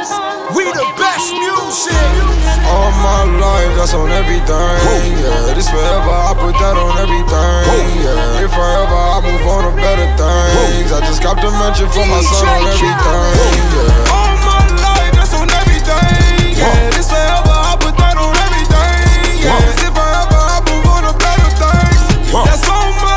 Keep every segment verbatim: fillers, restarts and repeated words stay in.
We the best music. All my life, that's on everything, yeah. This forever, I put that on everything, yeah. If forever, I move on to better things. I just copped a mansion for my son on everything, yeah. All my life, that's on everything, yeah. This forever, I put that on everything, yeah. If forever, I move on to better things. That's on my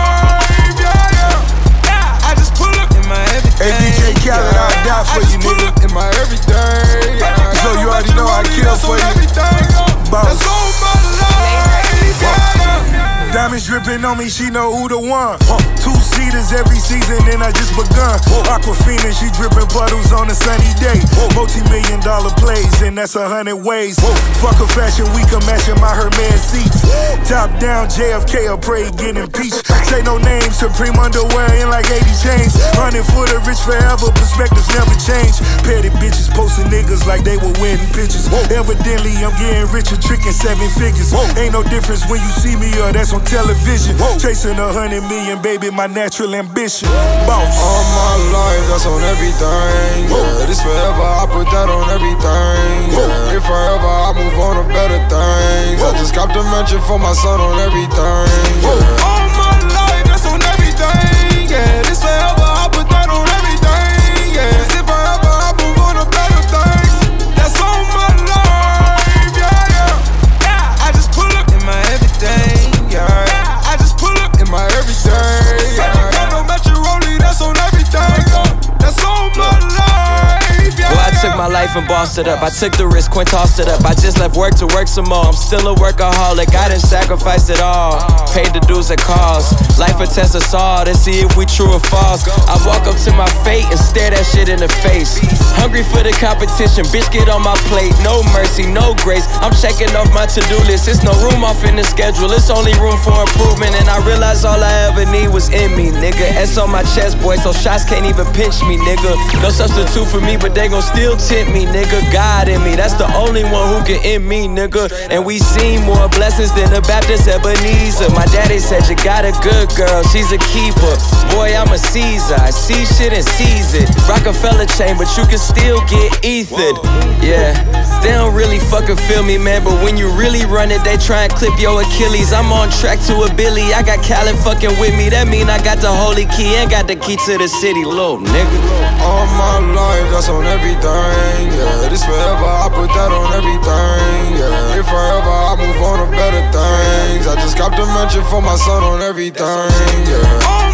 life, yeah, yeah. I just pull up in my everything. Hey, D J Khaled, I'll die for you, nigga. In my everything, yeah. So you already know I kill for you. Boss. That's on my life, yeah. Diamonds dripping on me, she know who the one. Two seaters every season, and I just begun. Aquafina, she dripping puddles on a sunny day. Multi-million dollar plays, and that's a hundred ways. Fuck a fashion week, I'm matching my Hermes seats. Top down, J F K, I pray get impeached. Say no names, Supreme underwear in like eighty chains. Running for the rich forever, perspectives never change. Petty bitches posting niggas like they were wedding pictures. Evidently, I'm getting richer, tricking seven figures. Ain't no difference when you see me or that's on television. Chasing a hundred million, baby, my natural ambition. Boss. All my life, that's on everything, yeah. This forever, I put that on everything, yeah. If forever, I move on to better things. I just copped a mansion for my son on everything, yeah. All my life, that's on everything, yeah. This forever, I put that on everything, yeah. If forever, I move on to better things. That's on my life, yeah, yeah. Yeah, I just pull up in my everything, yeah. I just pull up in my everything, yeah. Got no Metro Rollie, that's on everything, that's on my life, yeah. Well, I took my life and bossed it up. I took the risk, Quinn tossed it up. I just left work to work some more. I'm still a workaholic, I didn't sacrifice it all. Paid the dues it cost. Life will test us all to see if we true or false. I walk up to my fate and stare that shit in the face. Hungry for the competition, bitch, get on my plate. No mercy, no grace. I'm checking off my to-do list. It's no room off in the schedule. It's only room for improvement. And I realized all I ever need was in me, nigga. S on my chest, boy, so shots can't even pinch me, nigga. No substitute for me, but they gon' still tempt me, nigga. God in me, that's the only one who can end me, nigga. And we seen more blessings than the Baptist Ebenezer. My daddy said you got a good girl, she's a keeper. Boy, I'm a Caesar, I see shit and seize it. Rockefeller chain, but you can still get ethered. Yeah, they don't really fucking feel me, man. But when you really run it, they try and clip your Achilles. I'm on track to a Billy, I got Khaled fucking with me. That mean I got the holy key and got the key to the city, little nigga. All my life, that's on everything, yeah. This forever, I put that on everything, yeah. If forever, I move on to better things. I just copped a mansion for my son on everything, yeah.